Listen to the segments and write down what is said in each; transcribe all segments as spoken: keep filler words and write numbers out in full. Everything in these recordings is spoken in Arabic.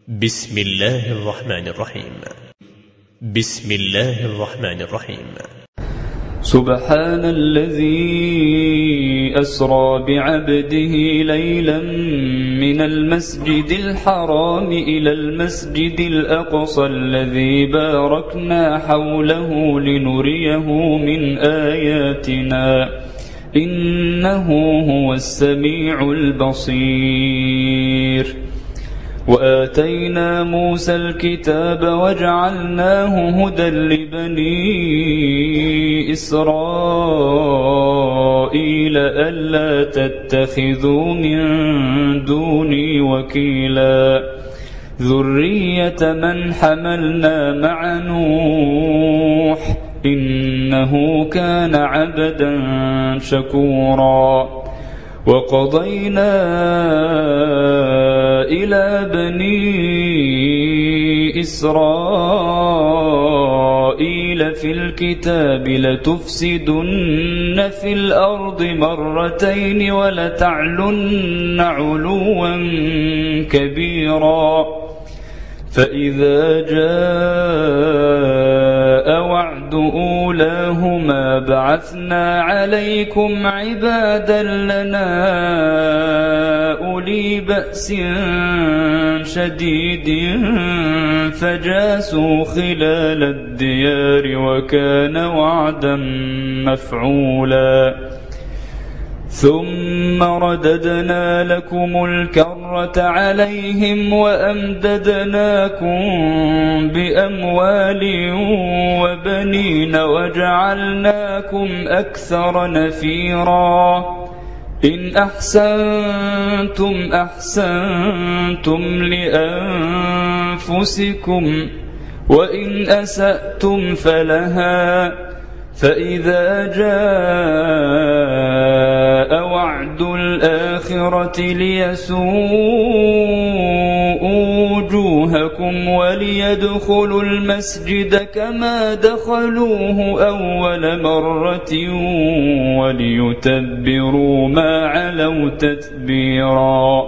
بسم الله الرحمن الرحيم. بسم الله الرحمن الرحيم. سبحان الذي أسرى بعبده ليلا من المسجد الحرام إلى المسجد الأقصى الذي باركنا حوله لنريه من آياتنا إنه هو السميع البصير. وآتينا موسى الكتاب وجعلناه هدى لبني إسرائيل ألا تتخذوا من دوني وكيلا ذرية من حملنا مع نوح إنه كان عبدا شكورا. وقضينا إلى بني إسرائيل في الكتاب لتفسدن في الأرض مرتين ولتعلن علوا كبيرا. فإذا جاء وعد أولاهما بعثنا عليكم عبادا لنا أولي بأس شديد فجاسوا خلال الديار وكان وعدا مفعولا. ثم رددنا لكم الكرة عليهم وأمددناكم بأموال وبنين وجعلناكم أكثر نفيرا. إن أحسنتم أحسنتم لأنفسكم وإن أسأتم فلها. فإذا جاء وعد الآخرة ليسوءوا وجوهكم وليدخلوا المسجد كما دخلوه أول مرة وليتبروا ما علوا تتبيرا.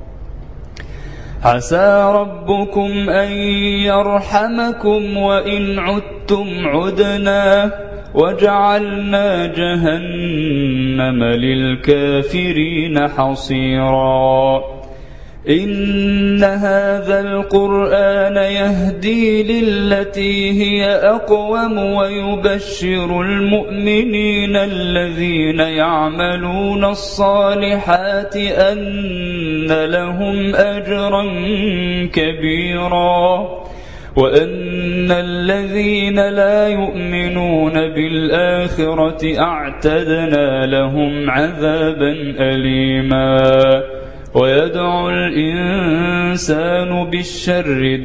عسى ربكم أن يرحمكم وإن عدتم عدنا وجعلنا جهنم للكافرين حصيرا. إن هذا القرآن يهدي للتي هي أقوم ويبشر المؤمنين الذين يعملون الصالحات أن لهم أجرا كبيرا وأن الذين لا يؤمنون بالآخرة أعتدنا لهم عذابا أليما. ويدعو الإنسان بالشر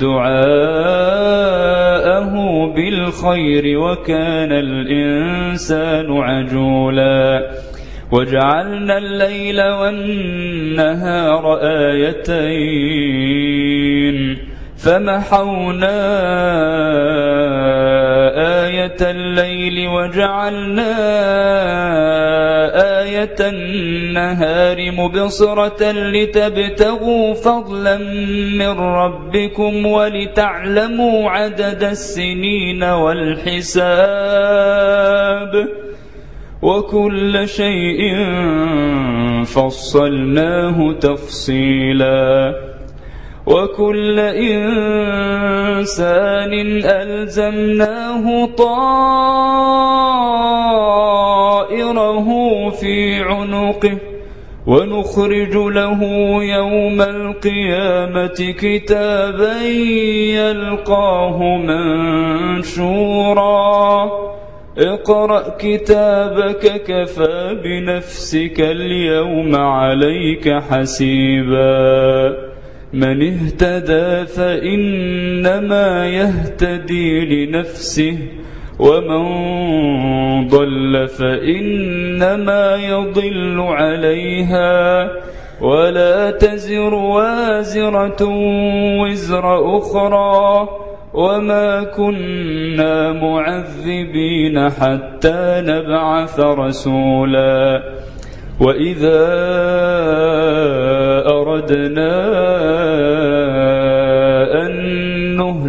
دعاءه بالخير وكان الإنسان عجولا. وجعلنا الليل والنهار آيتين فمحونا آية الليل وجعلنا آية النهار مبصرة لتبتغوا فضلا من ربكم ولتعلموا عدد السنين والحساب وكل شيء فصلناه تفصيلا. وكل إنسان ألزمناه طائره في عنقه ونخرج له يوم القيامة كتابا يلقاه منشورا. اقرأ كتابك كفى بنفسك اليوم عليك حسيبا. من اهتدى فإنما يهتدي لنفسه ومن ضل فإنما يضل عليها ولا تزر وازرة وزر أخرى وما كنا معذبين حتى نبعث رسولا. وإذا أردنا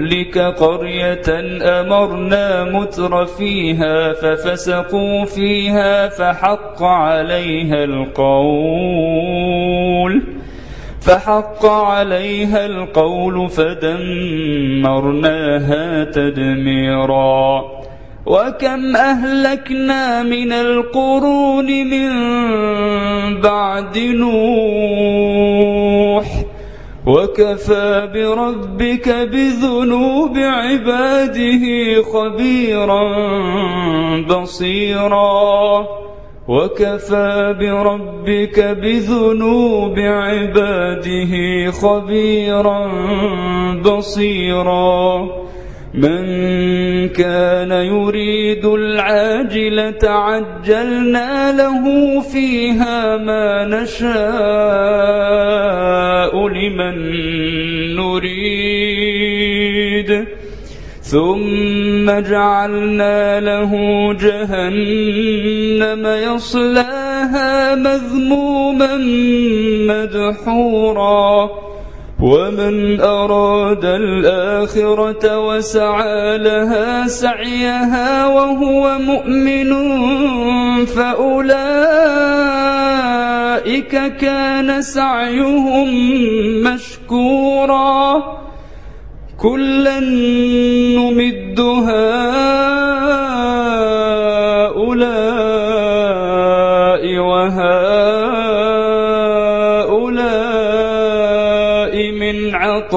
نهلك قرية أمرنا متر فيها ففسقوا فيها فحق عليها القول فحق عليها القول فدمرناها تدميرا وكم أهلكنا من القرون من بعد نوح وكفى بربك بذنوب عباده خبيرا بصيرا وكفى بربك بذنوب عباده خبيرا بصيرا من كان يريد العاجلة عجلنا له فيها ما نشاء لمن نريد ثم جعلنا له جهنم يصلاها مذموما مدحورا ومن أراد الآخرة وسعى لها سعيها وهو مؤمن فأولئك كان سعيهم مشكورا كلا نمد هؤلاء وهؤلاء من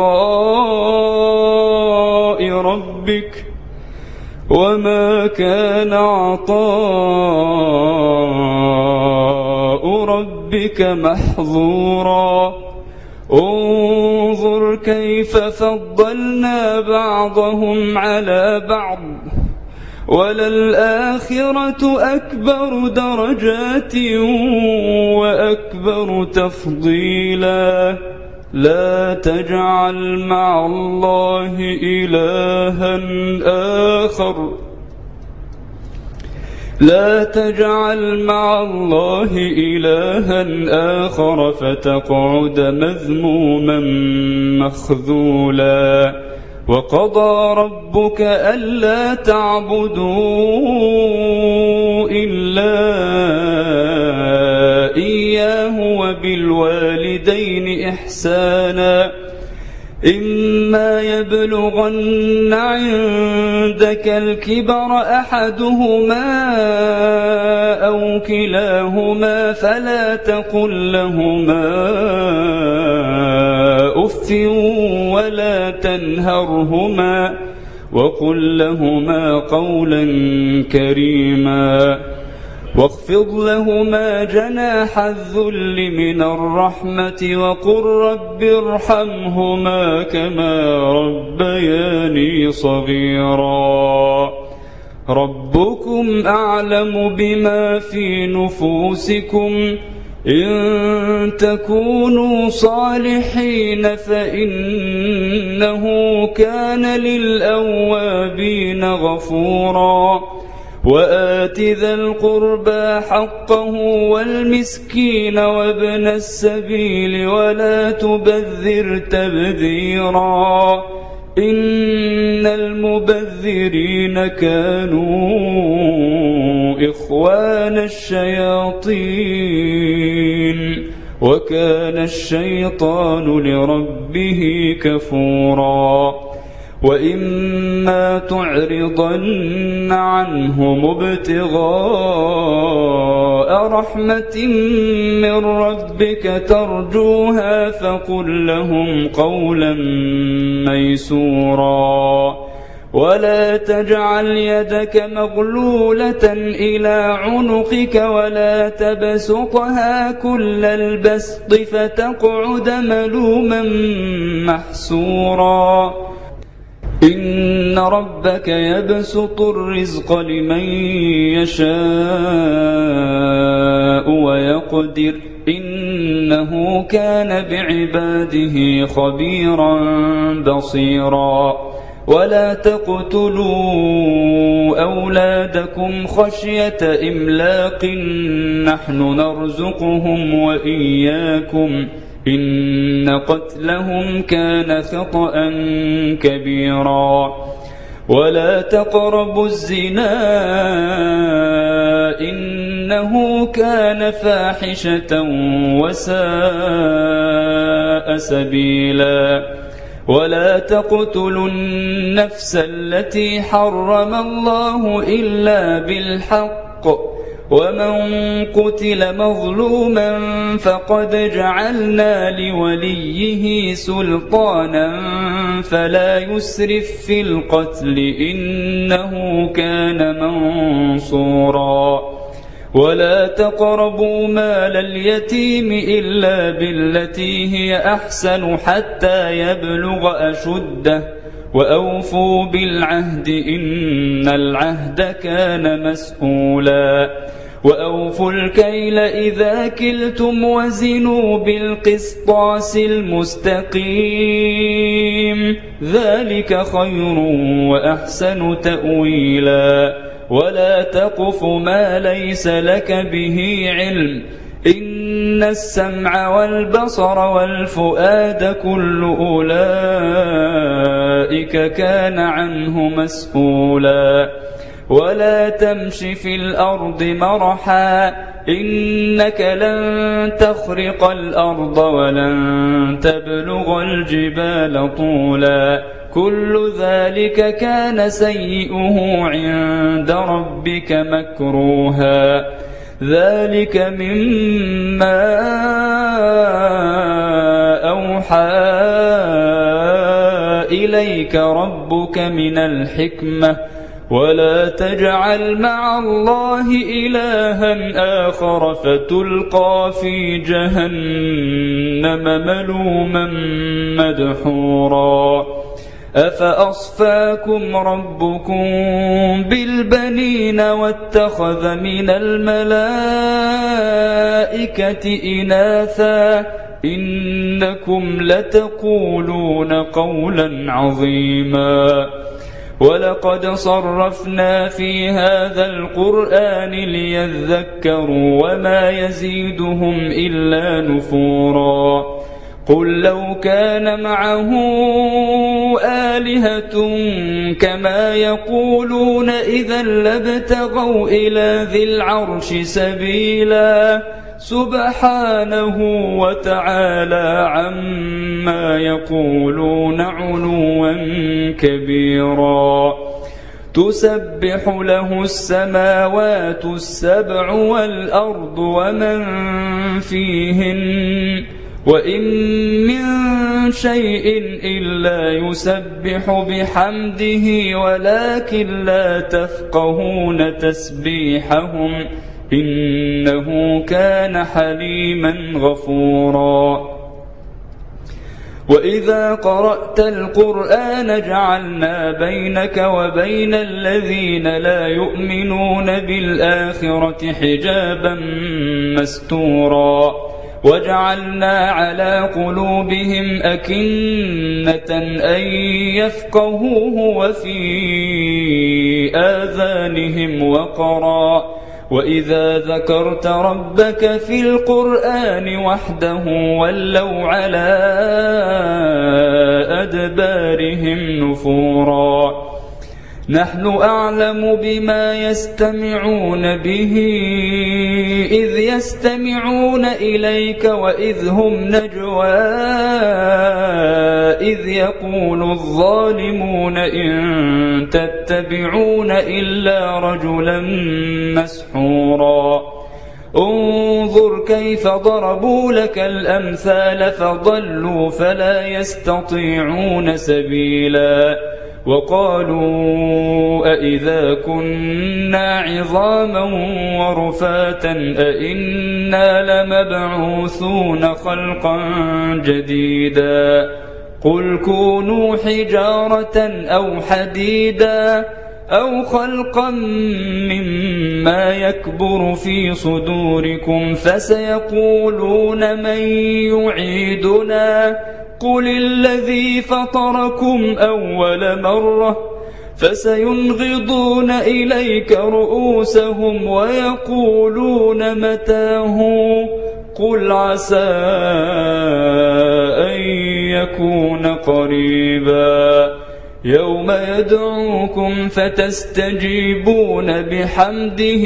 عطاء ربك وما كان عطاء ربك محظورا انظر كيف فضلنا بعضهم على بعض وللآخرة أكبر درجات وأكبر تفضيلا لا تجعل مع الله إلها آخر لا تجعل مع الله إلها آخر فتقعد مذموما مخذولا وقضى ربك ألا تعبدوا إلا إياه وبالوالدين إحسانا إما يبلغن عندك الكبر أحدهما أو كلاهما فلا تقل لهما أف ولا تنهرهما وقل لهما قولا كريما واخفض لهما جناح الذل من الرحمة وقل رب ارحمهما كما ربياني صغيرا ربكم أعلم بما في نفوسكم إن تكونوا صالحين فإنه كان للأوابين غفورا وآت ذا القربى حقه والمسكين وابن السبيل ولا تبذر تبذيرا إن المبذرين كانوا إخوان الشياطين وكان الشيطان لربه كفورا وإما تعرضن عنهم ابتغاء رحمة من ربك ترجوها فقل لهم قولا ميسورا ولا تجعل يدك مغلولة إلى عنقك ولا تبسطها كل البسط فتقعد ملوما محسورا إن ربك يبسط الرزق لمن يشاء ويقدر إنه كان بعباده خبيرا بصيرا ولا تقتلوا أولادكم خشية إملاق نحن نرزقهم وإياكم إن قتلهم كان خطأ كبيرا ولا تقربوا الزنا إنه كان فاحشة وساء سبيلا ولا تقتلوا النفس التي حرم الله إلا بالحق ومن قتل مظلوما فقد جعلنا لوليه سلطانا فلا يسرف في القتل إنه كان منصورا ولا تقربوا مال اليتيم إلا بالتي هي أحسن حتى يبلغ أشده وأوفوا بالعهد إن العهد كان مسؤولا وأوفوا الكيل إذا كلتم وزنوا بالقسطاس المستقيم ذلك خير وأحسن تأويلا ولا تقف ما ليس لك به علم إن السمع والبصر والفؤاد كل أولئك كان عنه مسؤولا ولا تمش في الأرض مرحا إنك لن تخرق الأرض ولن تبلغ الجبال طولا كل ذلك كان سيئه عند ربك مكروها ذلك مما أوحى إليك ربك من الحكمة ولا تجعل مع الله إلها آخر فتلقى في جهنم ملوما مدحورا أفأصفاكم ربكم بالبنين واتخذ من الملائكة إناثا إنكم لتقولون قولا عظيما ولقد صرفنا في هذا القرآن ليذكروا وما يزيدهم إلا نفورا قل لو كان معه آلهة كما يقولون إذا لابتغوا إلى ذي العرش سبيلا سبحانه وتعالى عما يقولون علوا كبيرا تسبح له السماوات السبع والأرض ومن فيهن وإن من شيء إلا يسبح بحمده ولكن لا تفقهون تسبيحهم إنه كان حليما غفورا وإذا قرأت القرآن جعلنا بينك وبين الذين لا يؤمنون بالآخرة حجابا مستورا وجعلنا على قلوبهم أكنة أن يفقهوه وفي آذانهم وقرا وإذا ذكرت ربك في القرآن وحده ولوا على أدبارهم نفورا نحن أعلم بما يستمعون به إذ يستمعون إليك وإذ هم نجوى إذ يقول الظالمون إن تتبعون إلا رجلا مسحورا انظر كيف ضربوا لك الأمثال فضلوا فلا يستطيعون سبيلا وقالوا أئذا كنا عظاما ورفاتا أئنا لمبعوثون خلقا جديدا قل كونوا حجارة أو حديدا أو خلقا مما يكبر في صدوركم فسيقولون من يعيدنا قل الذي فطركم أول مرة فسينغضون إليك رؤوسهم ويقولون متاه قل عسى أن يكون قريبا يوم يدعوكم فتستجيبون بحمده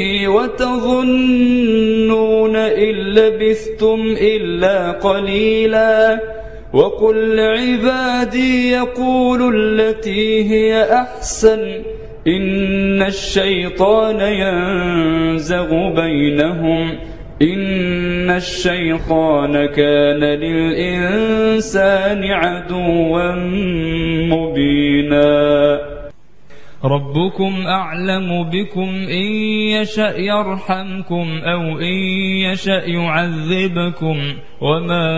وتظنون إن لبثتم إلا قليلا وقل لعبادي يقولوا التي هي أحسن إن الشيطان ينزغ بينهم إن الشيطان كان للإنسان عدوا مبينا ربكم أعلم بكم إن يشأ يرحمكم أو إن يشأ يعذبكم وما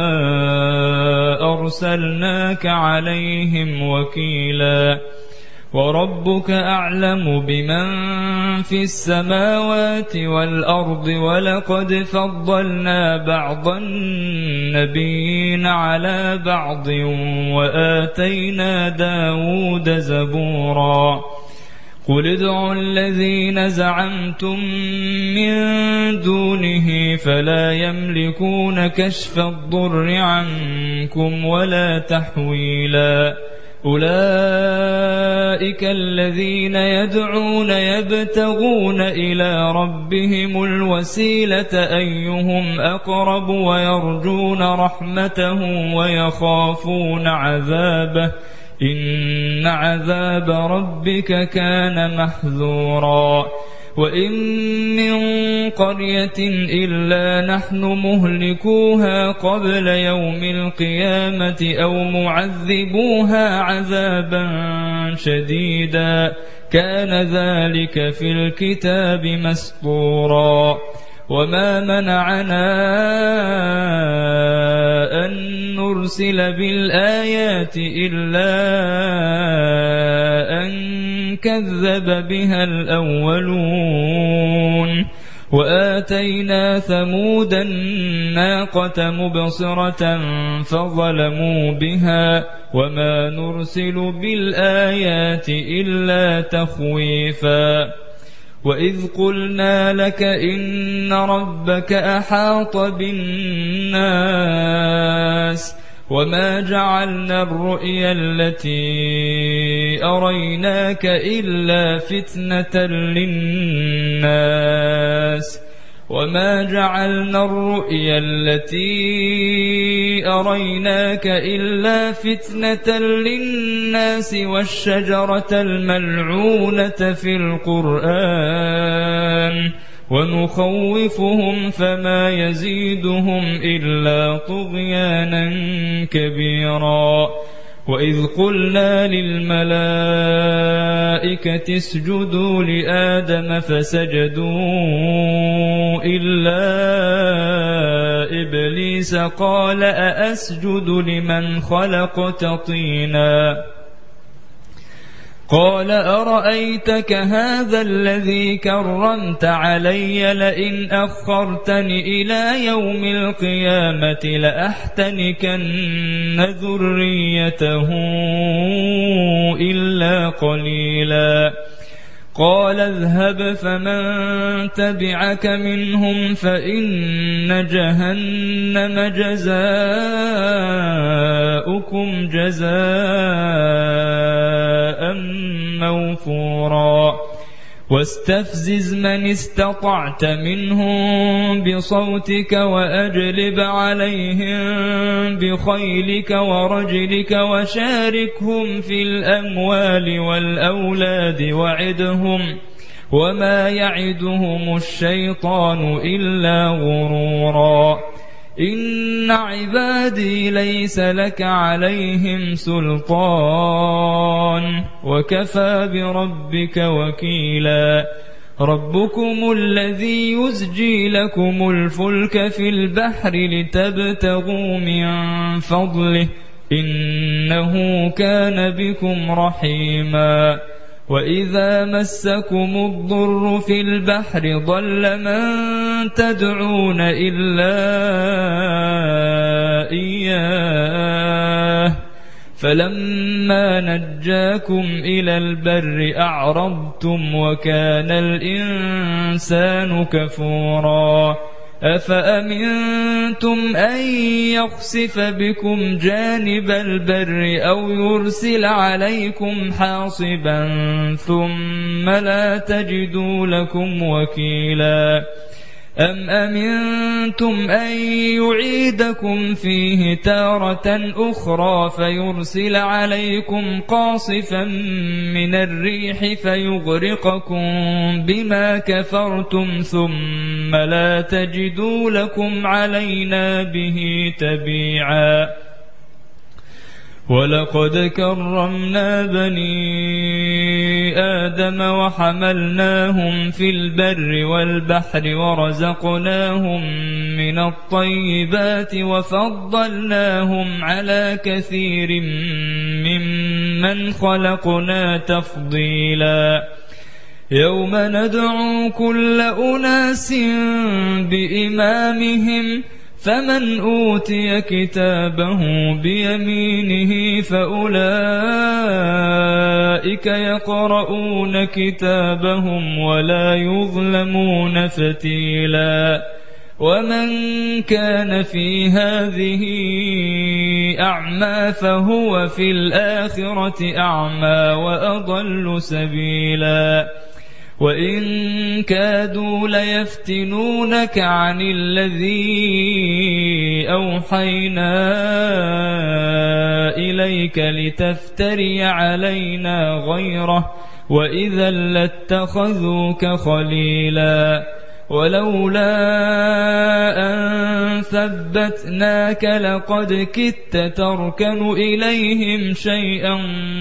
أرسلناك عليهم وكيلا وربك أعلم بمن في السماوات والأرض ولقد فضلنا بعض النبيين على بعض وآتينا داود زبورا قل ادعوا الذين زعمتم من دونه فلا يملكون كشف الضر عنكم ولا تحويلا أولئك الذين يدعون يبتغون إلى ربهم الوسيلة أيهم أقرب ويرجون رحمته ويخافون عذابه إن عذاب ربك كان محذورا وإن من قرية إلا نحن مهلكوها قبل يوم القيامة أو معذبوها عذابا شديدا كان ذلك في الكتاب مسطورا وما منعنا أن نرسل بالآيات إلا أن كذب بها الأولون وآتينا ثمود الناقة مبصرة فظلموا بها وما نرسل بالآيات إلا تخويفا وإذ قلنا لك إن ربك أحاط بالناس وما جعلنا الرؤيا التي أريناك إلا فتنة للناس وما جعلنا الرؤيا التي أريناك إلا فتنة للناس والشجرة الملعونة في القرآن ونخوفهم فما يزيدهم إلا طغيانا كبيرا وإذ قلنا للملائكة اسجدوا لآدم فسجدوا إلا إبليس قال أأسجد لمن خلقت طينا قال أرأيتك هذا الذي كرمت علي لئن أخرتني إلى يوم القيامة لأحتنكن ذريته إلا قليلا قال اذهب فمن تبعك منهم فإن جهنم جزاؤكم جزاء موفورا واستفزز من استطعت منهم بصوتك وأجلب عليهم بخيلك ورجلك وشاركهم في الأموال والأولاد وعدهم وما يعدهم الشيطان إلا غرورا إن عبادي ليس لك عليهم سلطان وكفى بربك وكيلا ربكم الذي يزجي لكم الفلك في البحر لتبتغوا من فضله إنه كان بكم رحيما وإذا مسكم الضر في البحر ضل من تدعون إلا إياه فلما نجاكم إلى البر أعرضتم وكان الإنسان كفورا أفأمنتم أن يخسف بكم جانب البر أو يرسل عليكم حاصبا ثم لا تجدوا لكم وكيلا أم أمنتم أن يعيدكم فيه تارة أخرى فيرسل عليكم قاصفا من الريح فيغرقكم بما كفرتم ثم لا تجدوا لكم علينا به تبيعا ولقد كرمنا بني آدم وحملناهم في البر والبحر ورزقناهم من الطيبات وفضلناهم على كثير ممن خلقنا تفضيلا يوم ندعو كل أناس بإمامهم فمن أوتي كتابه بيمينه فأولئك يقرؤون كتابهم ولا يظلمون فتيلا ومن كان في هذه أعمى فهو في الآخرة أعمى وأضل سبيلا وإن كادوا ليفتنونك عن الذي أوحينا إليك لتفتري علينا غيره وإذا لاتخذوك خليلا ولولا أن ثبتناك لقد كدت تركن إليهم شيئا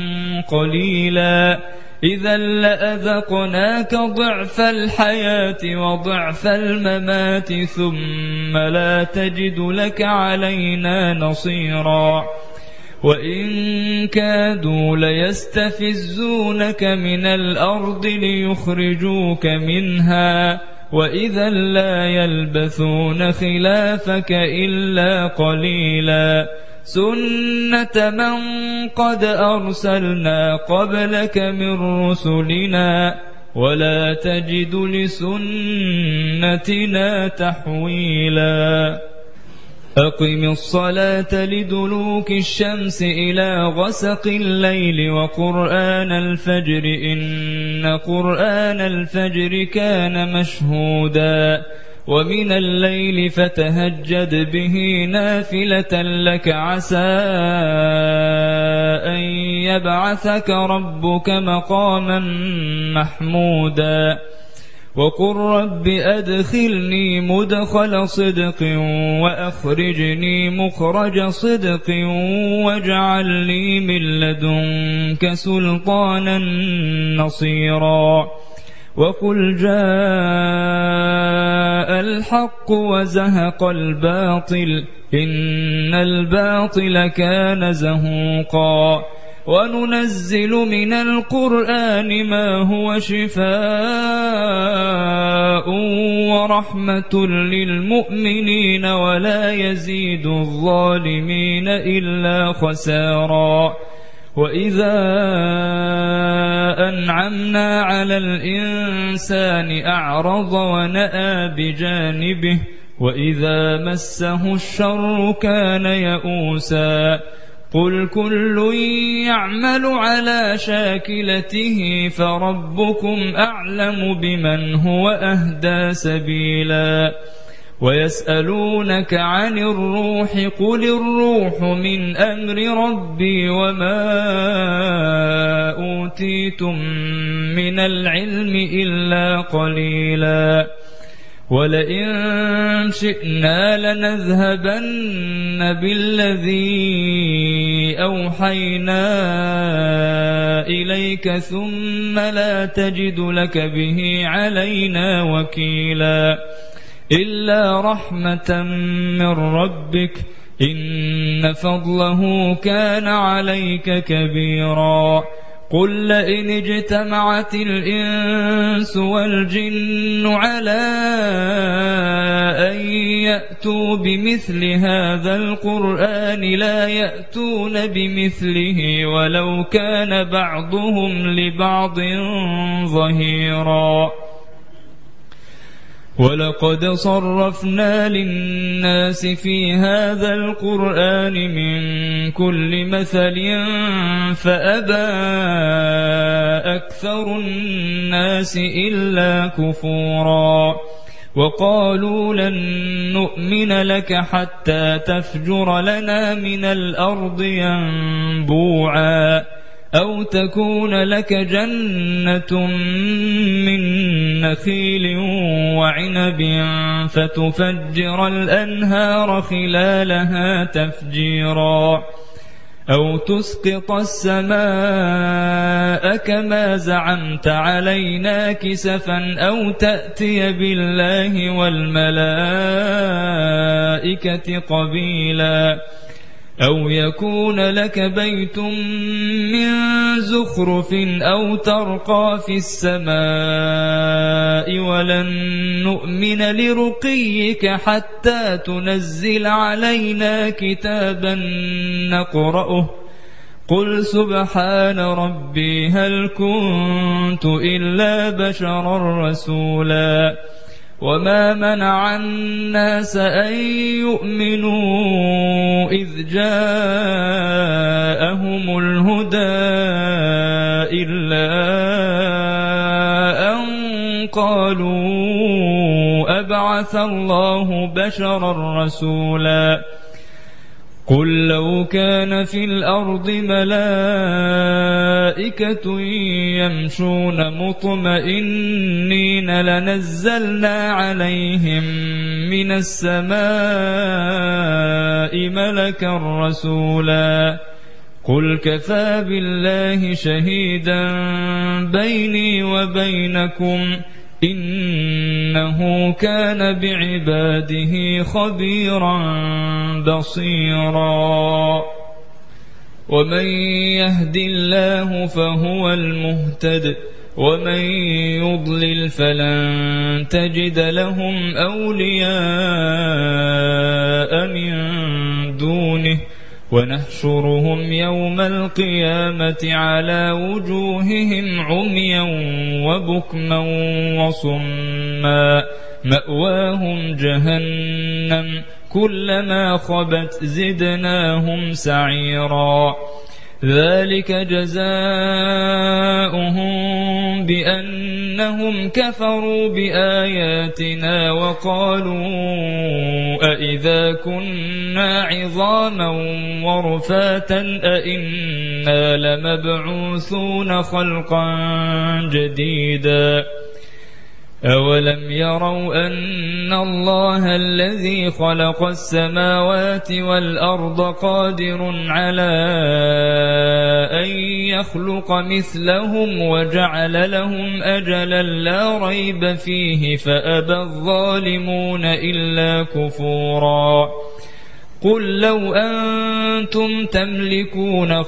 قليلا إذا لأذقناك ضعف الحياة وضعف الممات ثم لا تجد لك علينا نصيرا وإن كادوا ليستفزونك من الأرض ليخرجوك منها وإذا لا يلبثون خلافك إلا قليلا سنة من قد أرسلنا قبلك من رسلنا ولا تجد لسنتنا تحويلا أقم الصلاة لدلوك الشمس إلى غسق الليل وقرآن الفجر إن قرآن الفجر كان مشهودا ومن الليل فتهجد به نافلة لك عسى أن يبعثك ربك مقاما محمودا وقل رب أدخلني مدخل صدق وأخرجني مخرج صدق واجعل لي من لدنك سلطانا نصيرا وقل جاء الحق وزهق الباطل إن الباطل كان زهوقا وننزل من القرآن ما هو شفاء ورحمة للمؤمنين ولا يزيد الظالمين إلا خسارا وإذا أنعمنا على الإنسان أعرض ونأى بجانبه وإذا مسه الشر كان يئوسا قل كل يعمل على شاكلته فربكم أعلم بمن هو أهدى سبيلا ويسألونك عن الروح قل الروح من أمر ربي وما أوتيتم من العلم إلا قليلا ولئن شئنا لنذهبن بالذي أوحينا إليك ثم لا تجد لك به علينا وكيلا إلا رحمة من ربك إن فضله كان عليك كبيرا قل لئن اجتمعت الإنس والجن على أن يأتوا بمثل هذا القرآن لا يأتون بمثله ولو كان بعضهم لبعض ظهيرا ولقد صرفنا للناس في هذا القرآن من كل مثل فأبى أكثر الناس إلا كفورا وقالوا لن نؤمن لك حتى تفجر لنا من الأرض ينبوعا أو تكون لك جنة من نخيل وعنب فتفجر الأنهار خلالها تفجيرا أو تسقط السماء كما زعمت علينا كسفا أو تأتي بالله والملائكة قبيلا أو يكون لك بيت من زخرف أو ترقى في السماء ولن نؤمن لرقيك حتى تنزل علينا كتابا نقرأه قل سبحان ربي هل كنت إلا بشرا رسولا وما منع الناس أن يؤمنوا إذ جاءهم الهدى إلا أن قالوا أبعث الله بشرا رسولا قل لو كان في الأرض ملائكة يمشون مطمئنين لنزلنا عليهم من السماء ملكا رسولا قل كفى بالله شهيدا بيني وبينكم إنه كان بعباده خبيرا بصيرا ومن يهد الله فهو المهتد ومن يضلل فلن تجد لهم أولياء من دونه ونحشرهم يوم القيامة على وجوههم عميا وبكما وصما مأواهم جهنم كلما خبت زدناهم سعيرا ذلك جزاؤهم بأنهم كفروا بآياتنا وقالوا أئذا كنا عظاما ورفاتا أئنا لمبعوثون خلقا جديدا أولم يروا أن الله الذي خلق السماوات والأرض قادر على أن يخلق مثلهم وجعل لهم أجلا لا ريب فيه فأبى الظالمون إلا كفورا قل لو أنتم تملكون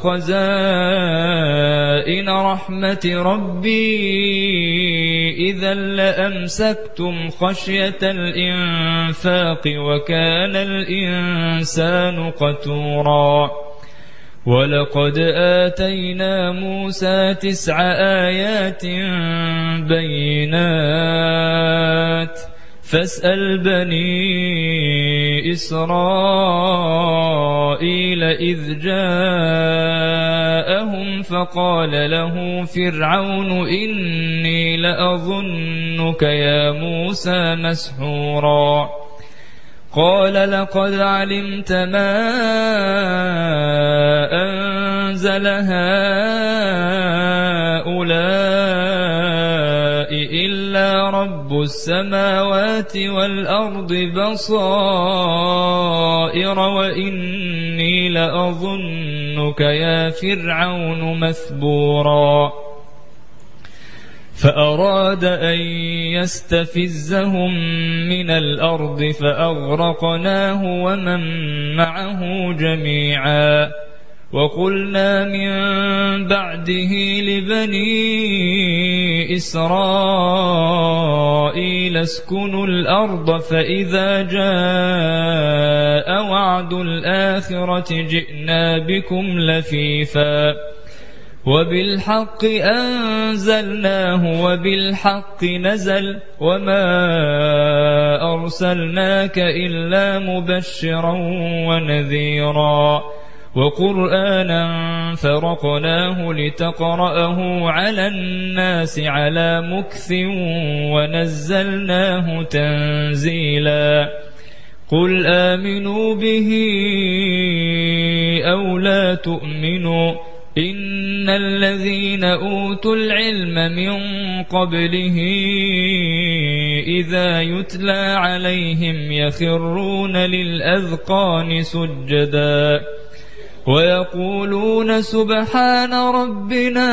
خزائن رحمة ربي إذا لأمسكتم خشية الإنفاق وكان الإنسان قتورا ولقد آتينا موسى تسع آيات بينات فاسأل بني إسرائيل إذ جاءهم فقال له فرعون إني لأظنك يا موسى مسحورا قال لقد علمت ما أنزل هؤلاء إلا رب السماوات والأرض بصائر وإني لأظنك يا فرعون مثبورا فأراد أن يستفزهم من الأرض فأغرقناه ومن معه جميعا وقلنا من بعده لبني إسرائيل اسكنوا الأرض فإذا جاء وعد الآخرة جئنا بكم لفيفا وبالحق أنزلناه وبالحق نزل وما أرسلناك إلا مبشرا ونذيرا وقرآنا فرقناه لتقرأه على الناس على مكث ونزلناه تنزيلا قل آمنوا به أو لا تؤمنوا إن الذين أوتوا العلم من قبله إذا يتلى عليهم يخرون للأذقان سجدا ويقولون سبحان ربنا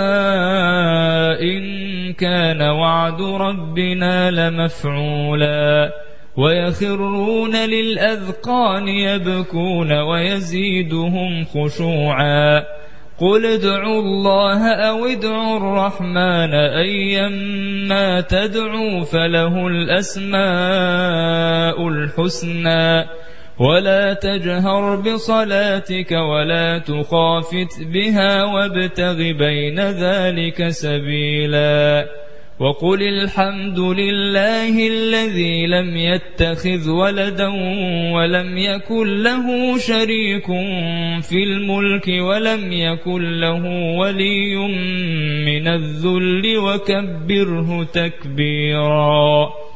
إن كان وعد ربنا لمفعولا ويخرون للأذقان يبكون ويزيدهم خشوعا قل ادعوا الله أو ادعوا الرحمن أيما تدعوا فله الأسماء الحسنى ولا تجهر بصلاتك ولا تخافت بها وابتغ بين ذلك سبيلا وقل الحمد لله الذي لم يتخذ ولدا ولم يكن له شريك في الملك ولم يكن له ولي من الذل وكبره تكبيرا.